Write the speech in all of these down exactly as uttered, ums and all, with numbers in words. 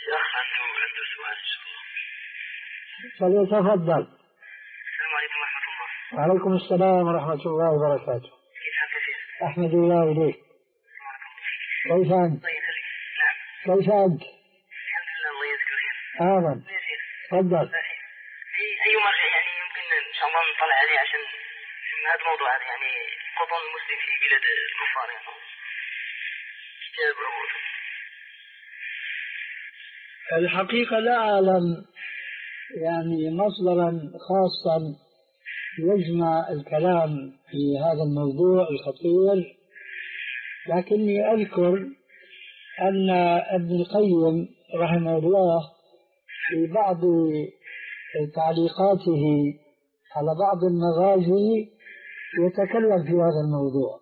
أخ عنده عنده سؤال إن شاء الله. فليتفضل. السلام عليكم ورحمة الله. وعليكم السلام ورحمة الله وبركاته. كيف حالك يا شيخ؟ أحمد الله إليك. كيف أنت؟ الله يخليك. نعم. كيف أنت؟ الحمد لله الله يذكرك. أهلا. تفضل. في أي مرجع يعني يمكن إن شاء الله نطلع عليه عشان هذا الموضوع هذا يعني قطن المسلم في بلاد الكفار يعني. كتاب أو الحقيقة لا أعلم يعني مصدرا خاصا يجمع الكلام في هذا الموضوع الخطير، لكني أذكر أن ابن القيم رحمه الله في بعض تعليقاته على بعض المغازي يتكلم في هذا الموضوع،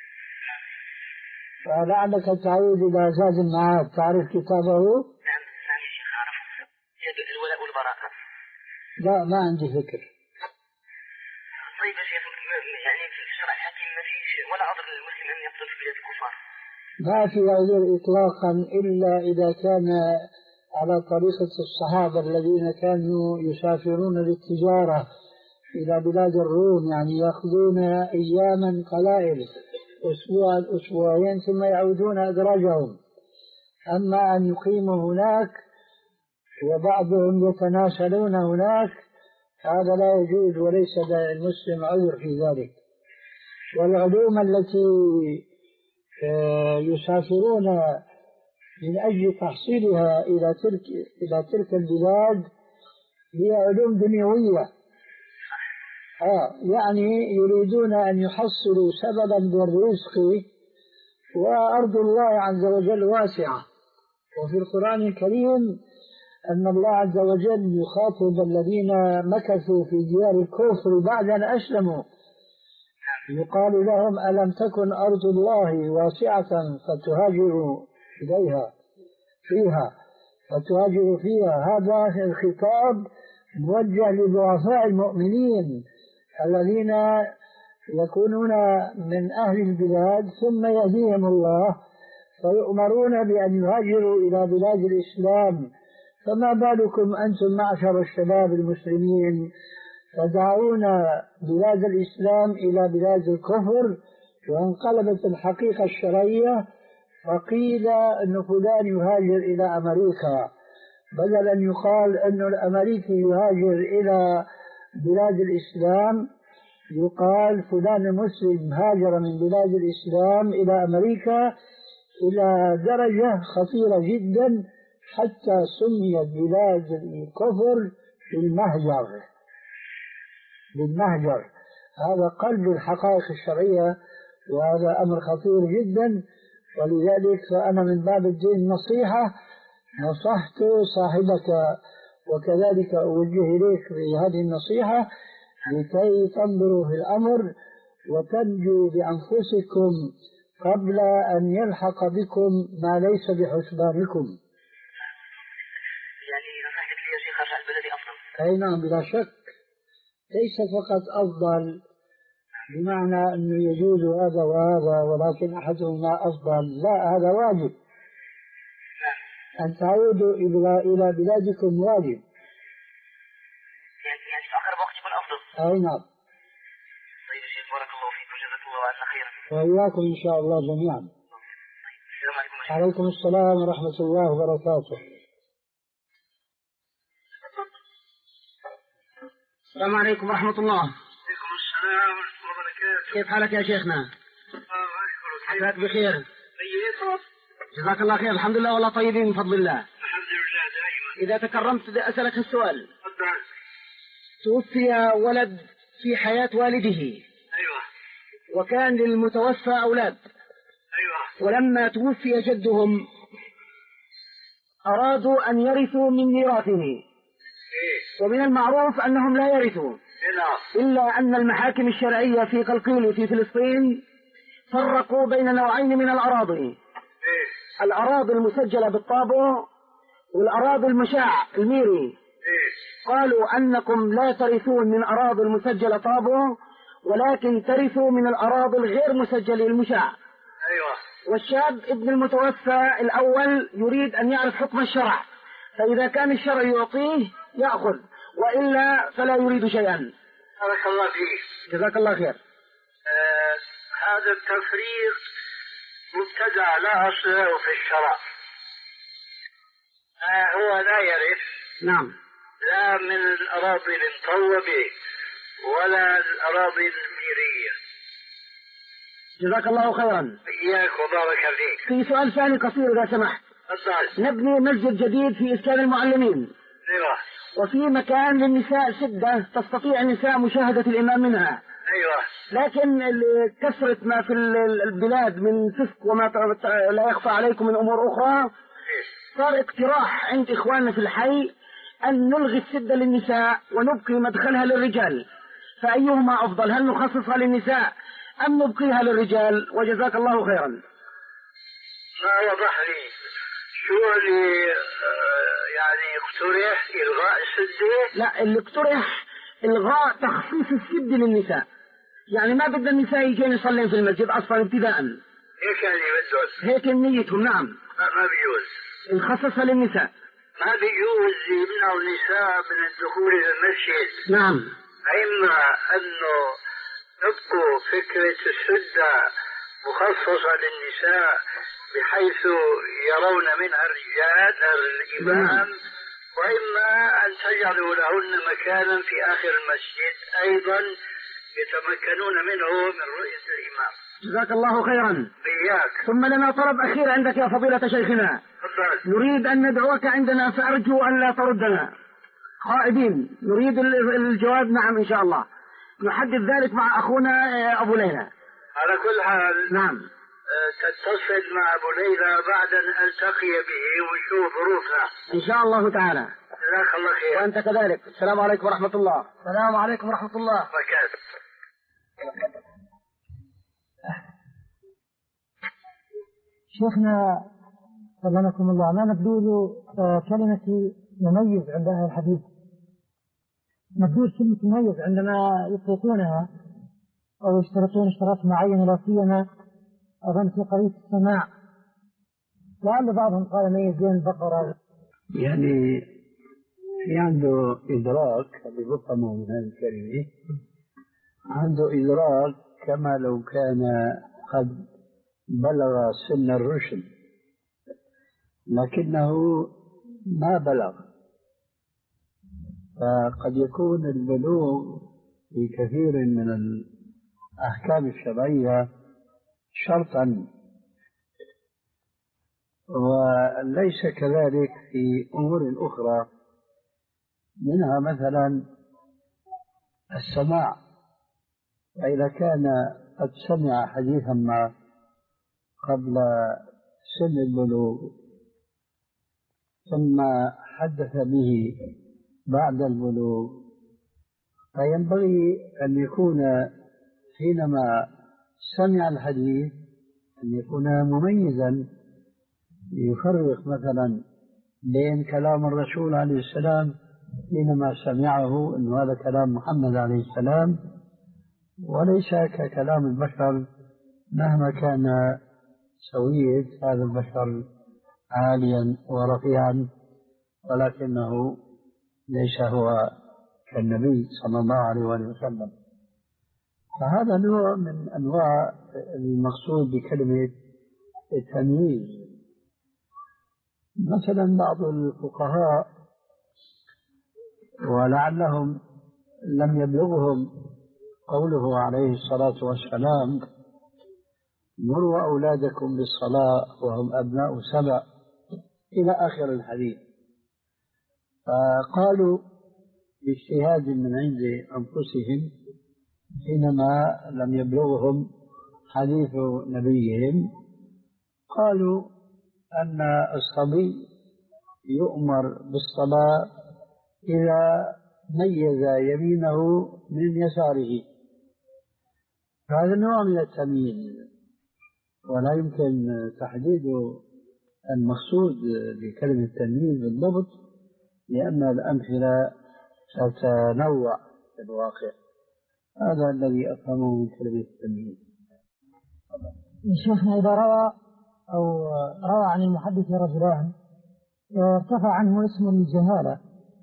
فلعلك تعود إلى زاد المعاد. تعرف كتابه؟ نعم نعم يا شيخ أعرفه. الولاء والبراءة. لا ما عندي فكر. طيب يا شيخ يعني في الشرع الحكيم ما فيش ولا عذر للمسلم أن يقتل في بلاد الكفار؟ ما في عذر إطلاقا إلا إذا كان على طريقة الصحابة الذين كانوا يسافرون للتجارة إلى بلاد الروم، يعني يأخذون أياما قلائل أسبوعا أسبوعين ثم يعودون أدراجهم. أما أن يقيموا هناك وبعضهم يتناسلون هناك هذا لا يجوز، وليس للمسلم عذر في ذلك. والعلوم التي يسافرون من أجل تحصيلها إلى تلك إلى تلك البلاد هي علوم دنيوية، آه يعني يريدون أن يحصلوا سببا للرزق، وأرض الله عز وجل واسعة. وفي القرآن الكريم أن الله عز وجل يخاطب الذين مكثوا في ديار الكفر بعد أن أسلموا، يقال لهم ألم تكن أرض الله واسعة فتهاجروا إليها فيها فتهاجروا فيها. هذا الخطاب موجه لضعفاء المؤمنين الذين يكونون من أهل البلاد ثم يهديهم الله فيؤمرون بأن يهاجروا إلى بلاد الإسلام. فما بالكم أنتم معشر الشباب المسلمين تدعون بلاد الإسلام إلى بلاد الكفر؟ وانقلبت الحقيقة الشرعية فقيل أن فلان يهاجر إلى أمريكا، بدل أن يقال أن الأمريكي يهاجر إلى بلاد الإسلام يقال فلان المسلم هاجر من بلاد الإسلام إلى أمريكا، إلى درجة خطيرة جدا حتى سميت بلاد الكفر بالمهجر. بالمهجر هذا قلب الحقائق الشرعية، وهذا أمر خطير جدا. ولذلك فأنا من باب الدين النصيحة نصحت صاحبك وكذلك أوجه إليك بهذه النصيحة لكي تنظروا في الأمر وتنجوا بأنفسكم قبل أن يلحق بكم ما ليس بحسبانكم. يعني نصيحتك لي يا شيخ أرجع البلد أفضل؟ أي نعم بلا شك، ليس فقط أفضل بمعنى أنه يجوز هذا وهذا ولكن أحدهما أفضل، لا، هذا واجب. أن تعودوا إلى بلادكم واجب. يعني يعني في آخر وقت يكون أفضل. أي نعم. طيب يا شيخ بارك الله فيك وجزاك الله عنا خيرا. وإياكم إن شاء الله جميعا. السلام عليكم. عليكم السلام ورحمة الله وبركاته. السلام عليكم ورحمة الله. وعليكم السلام ورحمة الله وبركاته. كيف حالك يا شيخنا؟ الله أشكرك. حالك بخير؟ طيب. جزاك الله خير. الحمد لله والله طيبين من فضل الله. الحمد لله دائما. إذا تكرمت أسألك السؤال. تفضل. توفي ولد في حياة والده. أيوة. وكان للمتوفى أولاد. أيوة. ولما توفي جدهم أرادوا أن يرثوا من ميراثه. إيه؟ ومن المعروف أنهم لا يرثوا. إلا. إلا أن المحاكم الشرعية في قلقيل في فلسطين فرقوا بين نوعين من الأراضي. إيه؟ الأراضي المسجلة بالطابع والأراضي المشاع الميري. إيه؟ قالوا أنكم لا ترثون من أراضي المسجلة طابع ولكن ترثوا من الأراضي الغير مسجلة المشاع. أيوة. والشاب ابن المتوفى الأول يريد أن يعرف حكم الشرع فإذا كان الشرع يعطيه يأخذ، وإلا فلا يريد شيئا. بارك الله فيك. جزاك الله خير. آه هذا التفريق مبتدع لا أصل له في الشرع. آه هو لا يرث، نعم، لا من الأراضي المطوبة ولا الأراضي الميرية. جزاك الله خيرا. إياك وبارك فيك. في سؤال ثاني قصير إذا سمحت. تفضل. نبني مسجد جديد في إسكان المعلمين. أيوة. وفي مكان للنساء سدة تستطيع النساء مشاهدة الإمام منها. أيوة. لكن كثرة ما في البلاد من فسق وما لا يخفى عليكم من أمور أخرى، صار اقتراح عند إخواننا في الحي أن نلغي السدة للنساء ونبقي مدخلها للرجال، فأيهما أفضل؟ هل نخصصها للنساء أم نبقيها للرجال؟ وجزاك الله خيرا. ما وضح لي شو اللي يعني اقترح إلغاء السدة؟ لا، اللي اقترح إلغاء تخصيص السد للنساء، يعني ما بدنا النساء يجين يصلين في المسجد أصلا ابتداء. هيك يعني بدهم، هيك نيتهم. نعم. ما بيجوز نخصصها للنساء. ما بيجوز يمنعوا النساء من الدخول إلى المسجد. نعم. إما أنه نبقوا فكرة السدة مخصصة للنساء بحيث يرون منها الرجال الإمام، وإما أن تجعلوا لهن مكانا في آخر المسجد أيضا يتمكنون منه من رؤية الإمام. جزاك الله خيرا. إياك. ثم لنا طلب أخير عندك يا فضيلة شيخنا. تفضل. نريد أن ندعوك عندنا، فأرجو أن لا تردنا خائبين، نريد الجواب نعم إن شاء الله. نحدد ذلك مع أخونا أبو ليلى. على كل حال نعم تتصل مع أبو ليلى بعد أن ألتقي به ونشوف ظروفنا إن شاء الله تعالى. جزاك الله خير. وأنت كذلك. السلام عليكم ورحمة الله. السلام عليكم ورحمة الله وبركاته. شيخنا سلمكم الله، ما نبدو كلمة مميز عند أهل الحديث، نبدو كلمة مميز عندما يطلقونها أو يشترطون اشتراط معين، لا سيما أظن في قضية السماع، لعل بعضهم قال ميز بين البقرة. يعني في عنده إدراك اللي بفهمه من هذه الكلمة، عنده إدراك كما لو كان قد بلغ سن الرشد، لكنه ما بلغ. فقد يكون البلوغ في كثير من الأحكام الشرعية شرطا، وليس كذلك في أمور أخرى، منها مثلا السماع. فإذا كان قد سمع حديثا ما قبل سن البلوغ ثم حدث به بعد البلوغ، فينبغي أن يكون حينما سمع الحديث أن يكون مميزا، يفرق مثلا بين كلام الرسول عليه السلام حينما سمعه أن هذا كلام محمد عليه السلام، وليس ككلام البشر مهما كان سوية هذا البشر عاليا ورفيعا، ولكنه ليس هو كالنبي صلى الله عليه وسلم. فهذا نوع من أنواع المقصود بكلمة التمييز. مثلا بعض الفقهاء ولعلهم لم يبلغهم قوله عليه الصلاة والسلام: مروا أولادكم بالصلاة وهم أبناء سبع، إلى آخر الحديث. فقالوا باجتهاد من عند أنفسهم حينما لم يبلغهم حديث نبيهم، قالوا أن الصبي يؤمر بالصلاة إذا ميز يمينه من يساره. فهذا نوع من التمييز، ولا يمكن تحديد المقصود بكلمة التمييز بالضبط، لأن الأمثلة تتنوع في الواقع. هذا الذي أفهمه من كلمة التمييز. شيخنا إذا روى أو روى عن المحدث رجلان ارتفع عنه اسم الجهالة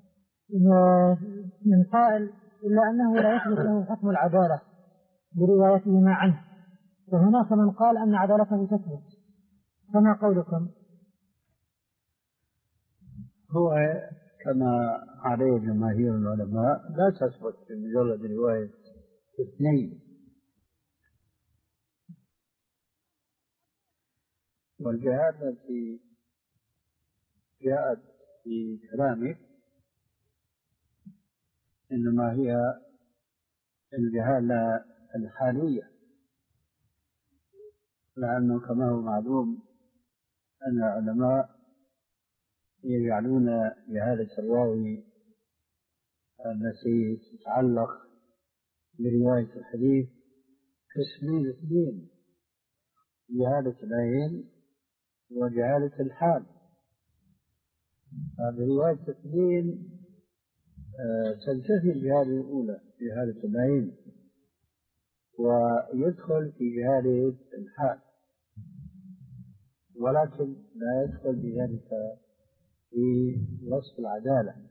من قائل إلا أنه لا يثبت له حكم العدالة بروايتهما عنه، وهناك من قال أن عدالته تثبت، فما قولكم؟ هو كما عليه جماهير العلماء لا تثبت بمجرد رواية اثنين، والجهالة التي جاءت في كلامك إنما هي الجهالة الحالية، لأنه كما هو معلوم أن العلماء يجعلون جهالة الراوي التي تتعلق برواية الحديث قسمين اثنين: جهالة العين وجهالة الحال. برواية اثنين تنتفي الجهالة الأولى جهالة العين ويدخل في جهالة الحال، ولكن لا يدخل بذلك في وصف العدالة.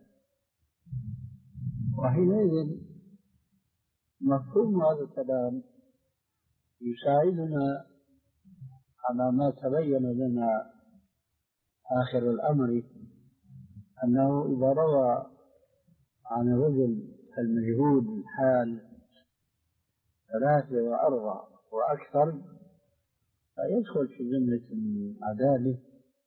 وحينئذ مفهوم هذا الكلام يساعدنا على ما تبين لنا آخر الأمر، أنه إذا روى عن الرجل المجهود الحال ثلاثة وأربعة وأكثر فيدخل في جملة العدالة،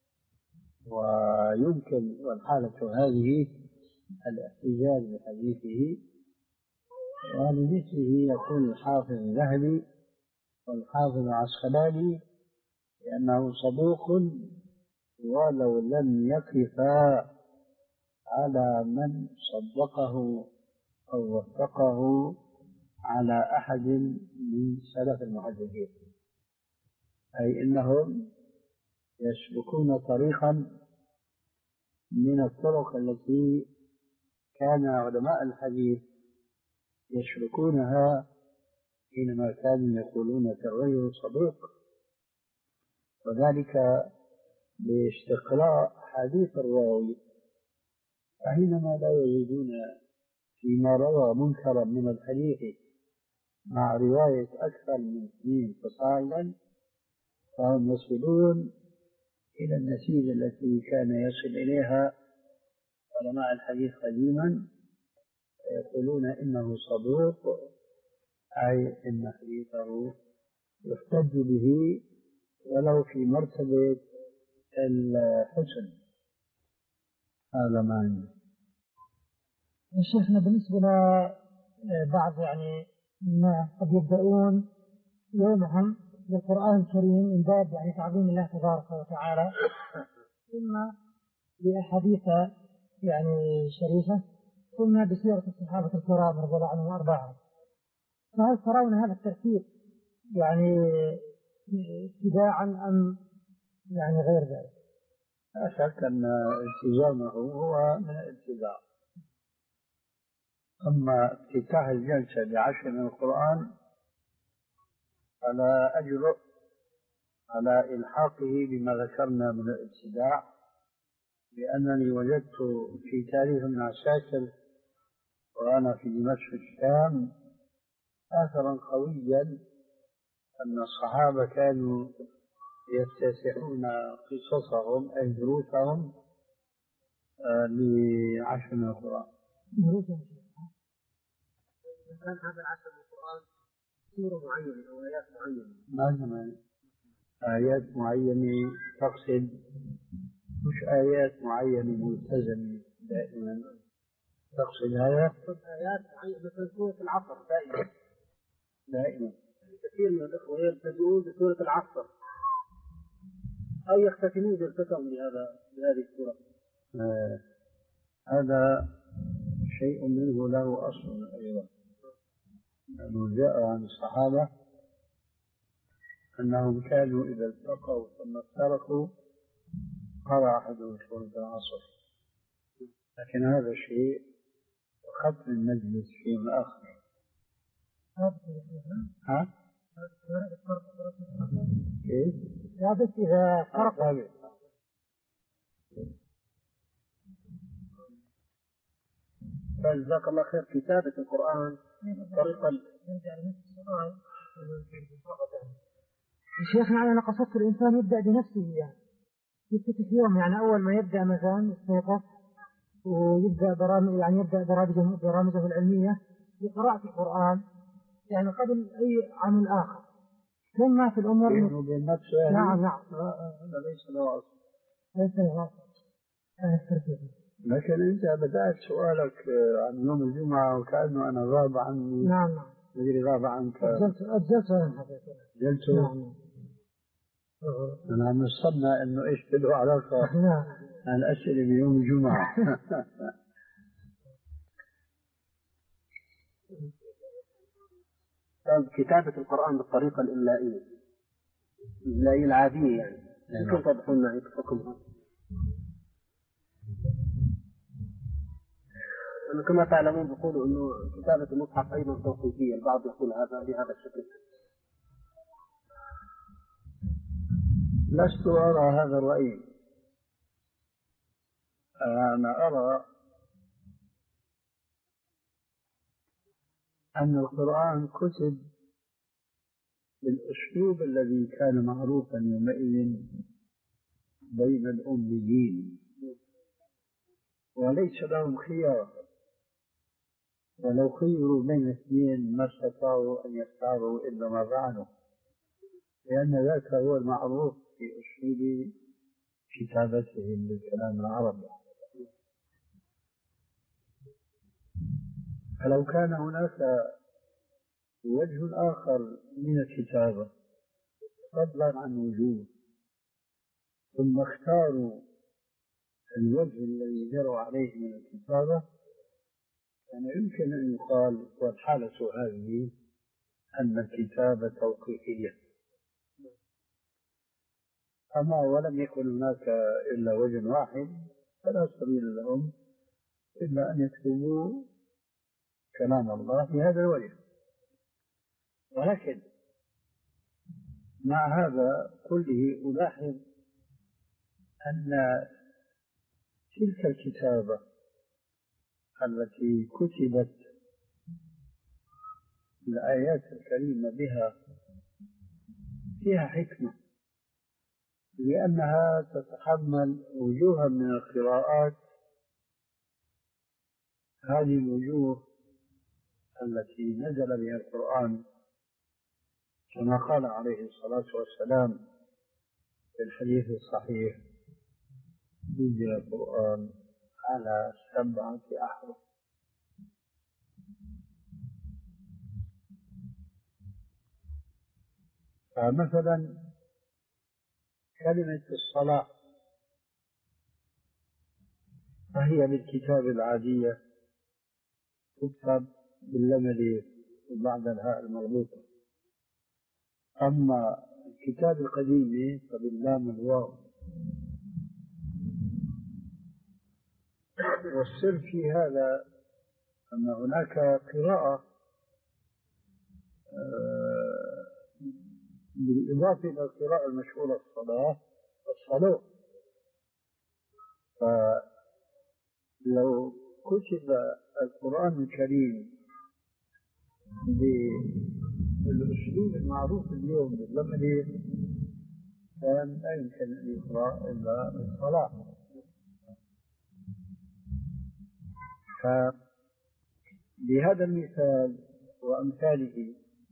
ويمكن والحالة هذه الاحتجاج بحديثه. ولمثله يقول الحافظ الذهبي والحافظ العسقلاني لأنه صدوق ولو لم يقفا على من صدقه أو وثقه على أحد من سلف المحدثين، أي إنهم يسلكون طريقا من الطرق التي كان علماء الحديث يسلكونها حينما كانوا يقولون في الرجل صدوق، وذلك باستقراء حديث الراوي، فحينما لا يجدون فيما روى منكرا من الحديث مع رواية أكثر من اثنين فصاعدا فهم يصلون إلى النتيجة التي كان يصل إليها علماء الحديث قديما، يقولون إنه صدوق، أي إن حديثه يحتج به ولو في مرتبة الحسن. هذا ما عندي. شيخنا بالنسبة لبعض يعني الناس قد يبدأون يومهم بالقرآن الكريم من باب يعني تعظيم الله تبارك وتعالى، ثم بأحاديث يعني شريفة، ثم بسيرة الصحابة الكرام رضي الله عنهم وأرضاهم، فهل ترون هذا الترتيب يعني اتباعا أم يعني غير ذلك؟ لا شك أن التزامه هو من الاتباع. أما افتتاح الجلسة بعشر من القرآن فلا أجرؤ على إلحاقه بما ذكرنا من الابتداع، لأنني وجدت في تاريخ ابن عساكر وأنا في دمشق الشام أثرا قويا أن الصحابة كانوا يفتتحون قصصهم أي دروسهم لعشر من القرآن. كان هذا العشر من القرآن سورة معينة أو آيات معينة؟ ما آيات معينة تقصد مش آيات معينة ملتزمة دائما، تقصد هذا؟ آيات معينة مثل سورة العصر دائما دائما كثير من الإخوة يبتدئون بسورة العصر أو يختتمون بالختم بهذا بهذه السورة. آه هذا شيء منه له أصل أيضا، لأنه جاء عن الصحابة أنهم كانوا إذا التقوا ثم افترقوا قرأ أحدهم سورة العصر، لكن هذا شيء ختم المجلس شيء آخر. ها؟ كيف؟ ثابت إذا فرق. جزاك الله خير. كتابة القرآن طريقة شيخنا أنا قصدت الإنسان يبدأ بنفسه يعني يفتح يوم يعني أول ما يبدأ مثلا يستيقظ ويبدأ برامج يعني يبدأ برامجه برامجه العلمية بقراءة القرآن يعني قبل أي عمل آخر ثم في الأمور بينه وبين نفسه. نعم نعم هذا ليس له أصل. ليس له أصل. لكن أنت بدأت سؤالك عن يوم الجمعة وكأنه أنا غاب عني. نعم نعم. مدري غاب عنك. أجلت أجلت أنا حقيقة. أجلته. نعم. أنا مصنع إنه إيش له علاقة عن الأسئلة بيوم الجمعة. كتابة القرآن بالطريقة الإملائية الإملائية العادية يعني يمكن توضحوا لنا إيه حكمها؟ كما تعلمون بيقولوا إنه كتابة المصحف أيضا توقيفية، البعض يقول هذا بهذا الشكل. لست أرى هذا الرأي. أنا أرى أن القرآن كتب بالأسلوب الذي كان معروفا يومئذ بين الأميين وليس لهم خيار، ولو خيروا بين اثنين ما استطاعوا أن يختاروا إلا ما فعلوا، لأن ذاك هو المعروف في أسلوب كتابتهم بالكلام العربي. فلو كان هناك وجه آخر من الكتابة فضلا عن وجوه ثم اختاروا الوجه الذي جروا عليه من الكتابة كان يعني يمكن أن يقال والحالة هذه أن الكتابة توقيفية. أما ولم يكن هناك إلا وجه واحد فلا سبيل لهم إلا أن يكتبوا كلام الله في هذا الوجه. ولكن مع هذا كله ألاحظ أن تلك الكتابة التي كتبت الآيات الكريمة بها فيها حكمة، لأنها تتحمل وجوها من القراءات. هذه الوجوه التي نزل بها القرآن كما قال عليه الصلاة والسلام في الحديث الصحيح: نزل القرآن على سبعة أحرف. فمثلا كلمة الصلاة فهي بالكتاب العادية تكتب باللام الألف وبعد الهاء المربوطة، أما الكتاب القديم فباللام الواو. والسر في هذا أن هناك قراءة بالإضافة إلى القراءة المشهورة الصلاة الصلاة. فلو كتب القرآن الكريم بالأسلوب المعروف اليوم باللام الألف كان لا يمكن أن يقرأ إلا الصلاة. فبهذا المثال وأمثاله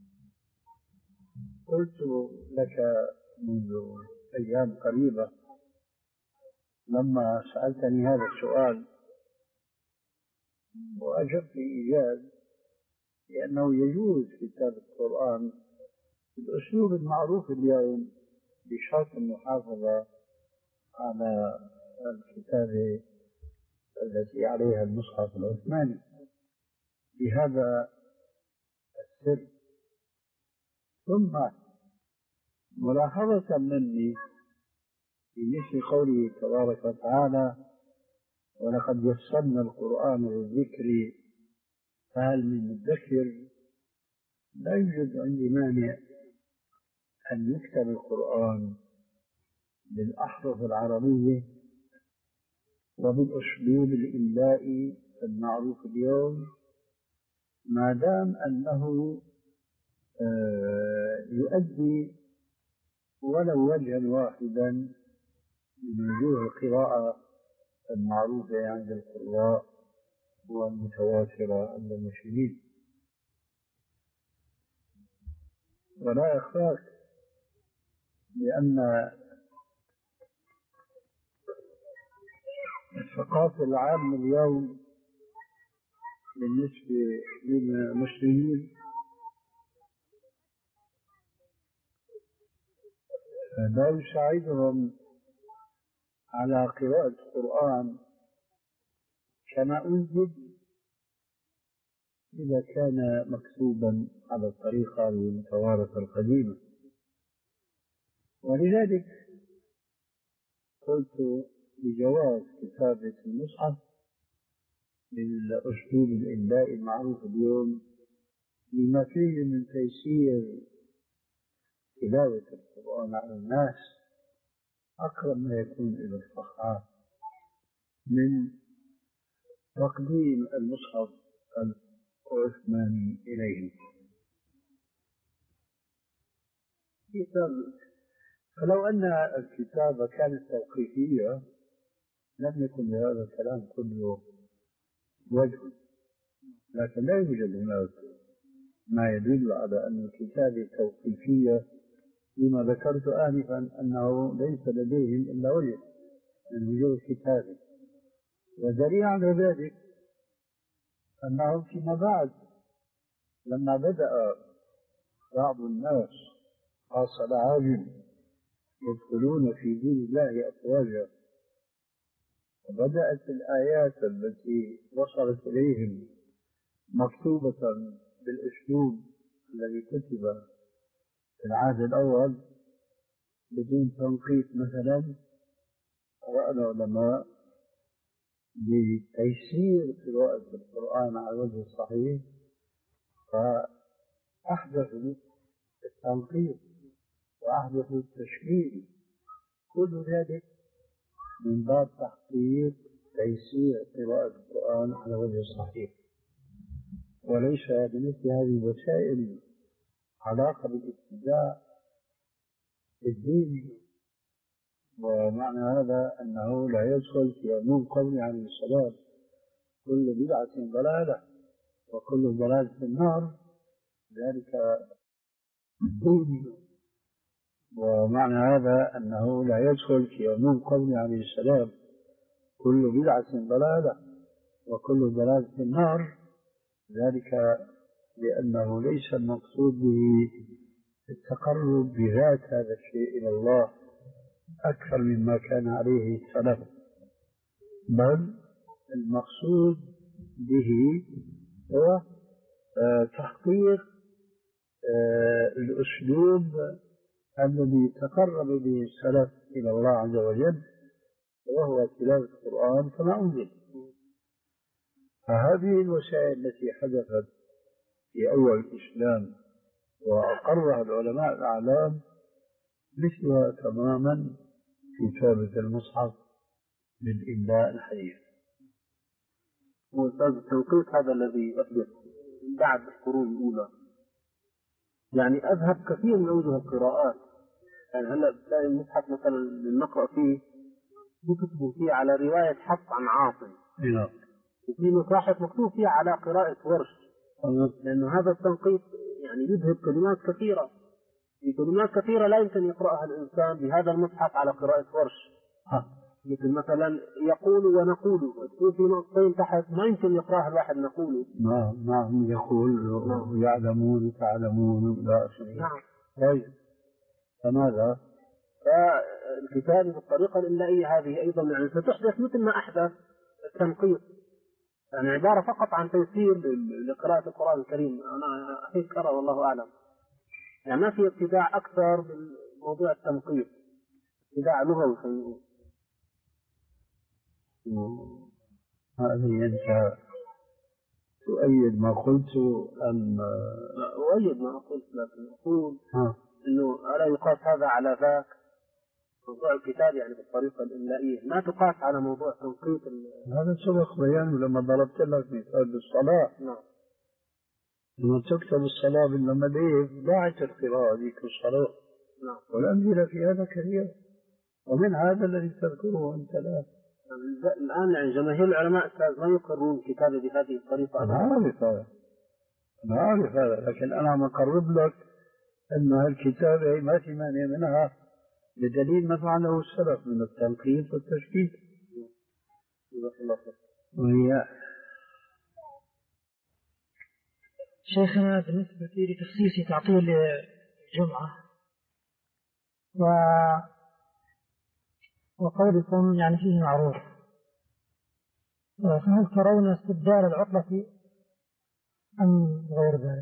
قلت لك منذ أيام قريبة لما سألتني هذا السؤال وأجبت إيجاز، لأنه يجوز كتابة القرآن بالأسلوب المعروف اليوم بشرط المحافظة على الكتابة التي عليها المصحف العثماني. بهذا السر. ثم ملاحظة مني في مثل قوله تبارك وتعالى: ولقد يسرنا القرآن للذكر فهل من مدكر. لا يوجد عندي مانع أن يكتب القرآن بالأحرف العربية وبالأسلوب الإملائي المعروف اليوم ما دام أنه يؤدي ولو وجها واحدا من وجوه القراءة المعروفة عند القراء والمتواترة عند المشاهير. ولا يخفاك بأن الثقافة العامة اليوم بالنسبة للمسلمين لا يساعدهم على قراءة القرآن كما أنزل إذا كان مكتوبا على الطريقة المتوارثة القديمة. ولذلك قلت بجواز كتابة المصحف بالأسلوب الإملائي المعروف اليوم لما فيه من تيسير تلاوة القرآن على الناس أقرب ما يكون إلى الصحة من تقديم المصحف العثماني إليه. فلو أن الكتابة كانت توقيفية لم يكن لهذا الكلام كله وجه، لكن لا يوجد هناك ما يدل على أن الكتابة توقيفية لما ذكرت آنفا أنه ليس لديهم إلا وجه من وجوه الكتابة. ودليل على ذلك أنهم فيما بعد لما بدأ بعض الناس خاصة العالم يدخلون في دين الله أفواجا وبدأت الآيات التي وصلت إليهم مكتوبة بالأسلوب الذي كتب في العهد الأول بدون تنقيط مثلا، رأى العلماء بتيسير قراءة القرآن على الوجه الصحيح فأحدثوا التنقيط وأحدثوا التشكيل، كل ذلك من باب تحقيق تيسير قراءة القرآن على وجه الصحيح، وليس بمثل هذه الوسائل علاقة بالابتداع في الدين. ومعنى هذا أنه لا يدخل في عموم قوله عليه السلام كل بدعة ضلالة وكل ضلالة في النار، ذلك الدين. ومعنى هذا أنه لا يدخل في عموم قوله عليه السلام كل بدعة ضلالة وكل ضلالة في النار، ذلك لأنه ليس المقصود به التقرب بذات هذا الشيء إلى الله أكثر مما كان عليه السلف، بل المقصود به هو تحقيق الأسلوب الذي تقرب به السلف إلى الله عز وجل، وهو تلاوة القرآن كما أنزل. فهذه الوسائل التي حدثت في أول الإسلام وأقرها العلماء الأعلام مثلها تماما في كتابة المصحف بالإملاء الحديث. وأستاذ التوقيت هذا الذي أحدث بعد القرون الأولى يعني أذهب كثير من أوجه القراءات. يعني هلا بتلاقي المصحف مثلا اللي نقرأ فيه يكتبوا فيه على رواية حفص عن عاصم، وفي مصاحف مكتوب فيها على قراءة ورش، لأنه هذا التنقيط يعني يذهب كلمات كثيرة، في كلمات كثيرة لا يمكن يقرأها الإنسان بهذا المصحف على قراءة ورش. مثل مثلا يقول ونقول، تكون في نقطتين تحت ما يمكن يقرأها الواحد نقول. نعم نعم يقول ويعلمون تعلمون لا شيء. نعم. طيب فماذا؟ فالكتابة بالطريقة الإملائية هذه أيضا يعني ستحدث مثل ما أحدث التنقيط، يعني عبارة فقط عن تيسير لقراءة القرآن الكريم. أنا هيك أرى والله أعلم، يعني ما في ابتداع أكثر من موضوع التنقيط، ابتداع لغوي خلينا نقول. هذه أنت تؤيد ما قلت أم؟ لا أؤيد ما قلت، لكن أقول إنه ألا يقاس هذا على ذاك، موضوع الكتاب يعني بالطريقة الإملائية ما تقاس على موضوع توقيت هذا سبق بيانه لما ضربت لك مثال بالصلاة. نعم. لما تكتب الصلاة باللمديف ضاعت القراءة ذيك الصلاة. نعم. والأمثلة في هذا كثيرة، ومن هذا الذي تذكره أنت الآن. الآن يعني جماهير العلماء ما يقرون الكتابة بهذه الطريقة. أنا عارف هذا، أنا عارف هذا، لكن أنا مقرب لك أن هالكتابة ما في مانع منها بدليل ما فعله السلف من التلقين والتشكيك. وهي شيخنا بالنسبة لتخصيص تعطيل الجمعة و... وقولكم يعني فيه معروف، فهل ترون استبدال العطلة أم غير ذلك؟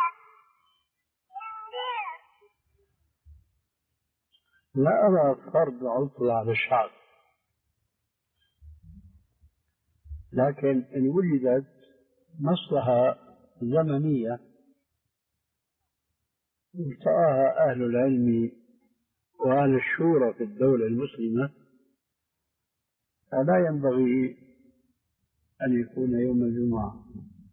لا أرى فرض عطلة على الشعب، لكن إن وجدت مصلحة زمنية التقاها أهل العلم وأهل الشورى في الدولة المسلمة فلا ينبغي أن يكون يوم الجمعة،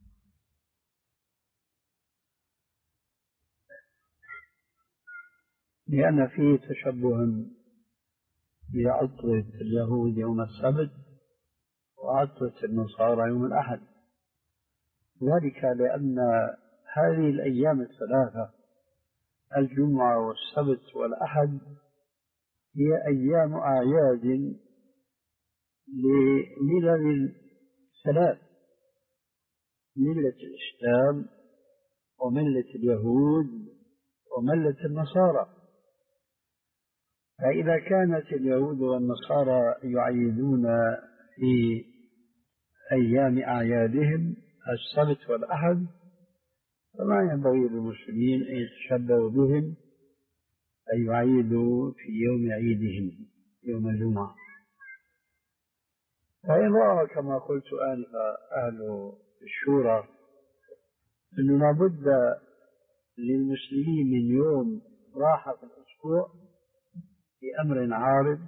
لأن فيه تشبه بعطلة اليهود يوم السبت وعطلة النصارى يوم الأحد، ذلك لأن هذه الأيام الثلاثة الجمعة والسبت والأحد هي أيام أعياد لملل ثلاث: ملة الإسلام وملة اليهود وملة النصارى. فإذا كانت اليهود والنصارى يعيدون في أيام أعيادهم السبت والأحد فما ينبغي للمسلمين أن يتشبهوا بهم أن يعيدوا في يوم عيدهم يوم الجمعة. فإن رأى كما قلت آنفا أهل الشورى أنه لابد للمسلمين من يوم راحة في الأسبوع في أمر عارض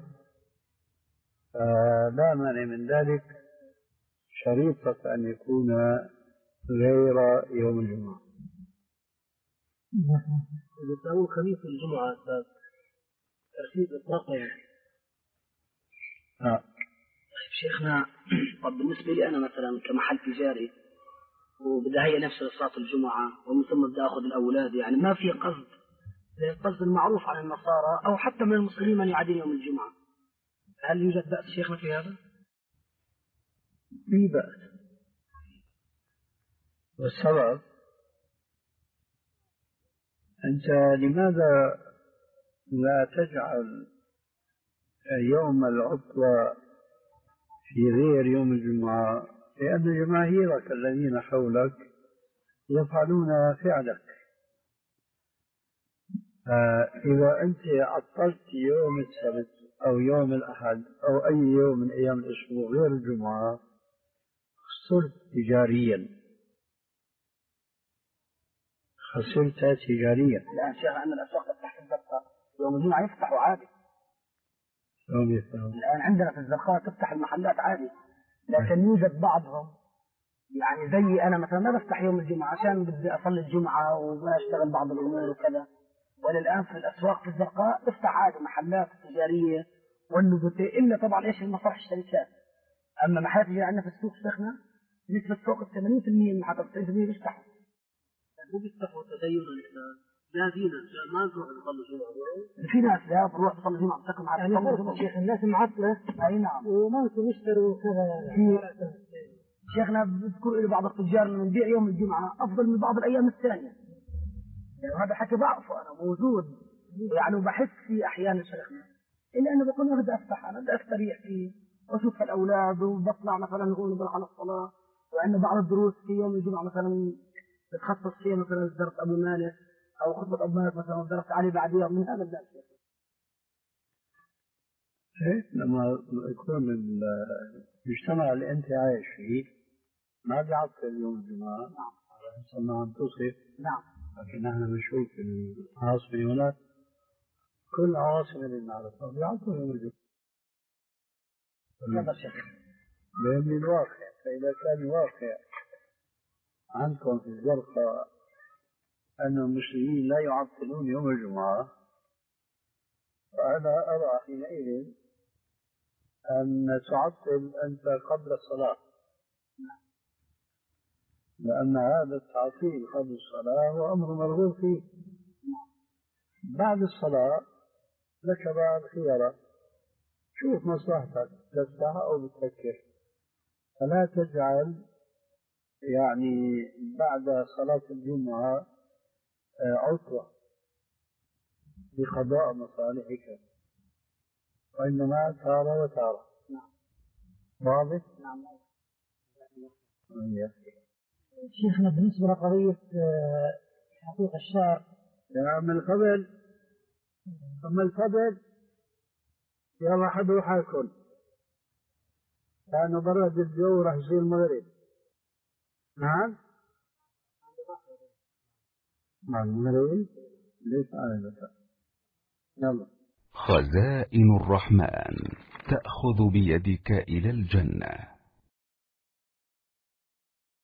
فلا مانع من ذلك، شريطة أن يكون غير يوم الجمعة. إذا كانوا خميس الجمعة ترتيب إطلاقا يعني. آه. شيخنا طب بالنسبة لي أنا مثلا كمحل تجاري وبدي هي نفس صلاة الجمعة ومن ثم بدي أخذ الأولاد، يعني ما في قصد القصد المعروف عن النصارى أو حتى من المسلمين من يعدين يوم الجمعة، هل يوجد بأس شيخنا في هذا؟ في بأس، والسبب أنت لماذا لا تجعل يوم العطلة في غير يوم الجمعة؟ لأن جماهيرك الذين حولك يفعلون فعلك، فإذا أنت عطلت يوم السبت أو يوم الأحد أو أي يوم من أيام الأسبوع غير الجمعة خسرت تجاريا، خسرت تجاريا. لا شيخ أن الأسواق تفتح في الزرقاء يوم الجمعة يفتحوا عادي. يوم يفتحوا الآن عندنا في الزرقاء تفتح المحلات عادي، لكن يوجد بعضهم يعني زي أنا مثلا ما بفتح يوم الجمعة عشان بدي أصلي الجمعة وأشتغل بعض الأمور وكذا، وللآن في الأسواق في الزرقاء تفتح عادي محلات تجارية والنبتة، إلا طبعا إيش المصالح الشركات. أما محلات اللي عندنا في السوق شيخنا نسبة فوق ثمانين بالمئة من حتى تسعين بالمئة بيفتحوا. مو بيفتحوا تدين الإسلام، لا دين لا ما نروح نصلي جمعة. في ناس لا بروح تصلي جمعة بتاكل معك يعني شيخ الناس معطلة. أي نعم. وممكن يشتروا كذا يعني. شيخنا بذكر إلى بعض التجار إنه نبيع يوم الجمعة أفضل من بعض الأيام الثانية. يعني هذا حكي بعرفه أنا موجود يعني وبحس فيه أحيانا شيخنا، إلا أنه بكون أنا بدي أفتح أنا بدي أستريح فيه وأشوف الأولاد وبطلع مثلا نقول نروح على الصلاة، وعندنا بعض الدروس في يوم الجمعة مثلا بتخصص فيها مثلا درس أبو مالك أو خطبة أبو مالك مثلا درس علي بعديها من هذا الدرس. لما يكون المجتمع اللي أنت عايش فيه ما بيعطل يوم الجمعة نعم على حسب ما عم توصف. نعم. لكن نحن بنشوف العاصمة هناك كل عواصم المعرفة بيعطوا يوم الجمعة. لأن الواقع، فإذا كان الواقع عندكم في الزرقاء أن المسلمين لا يعطلون يوم الجمعة، فأنا أرى حينئذ أن تعطل أنت قبل الصلاة، لأن هذا التعطيل قبل الصلاة هو أمر مرغوب فيه. بعد الصلاة لك بعض الخيارات، شوف مصلحتك، تفتح أو بتفكر، فلا تجعل يعني بعد صلاة الجمعة عطلة بقضاء مصالحك، وإنما تارة وتارة. واضح؟ نعم. نعم. شيخنا بالنسبة لقضية حقيقة الشعر، يا من الفضل، أما الفضل يلا حدوا حالكم، كانوا برد الجو راح يصير المغرب. نعم مع المغرب ليش على يلا. خزائن الرحمن تأخذ بيدك إلى الجنة.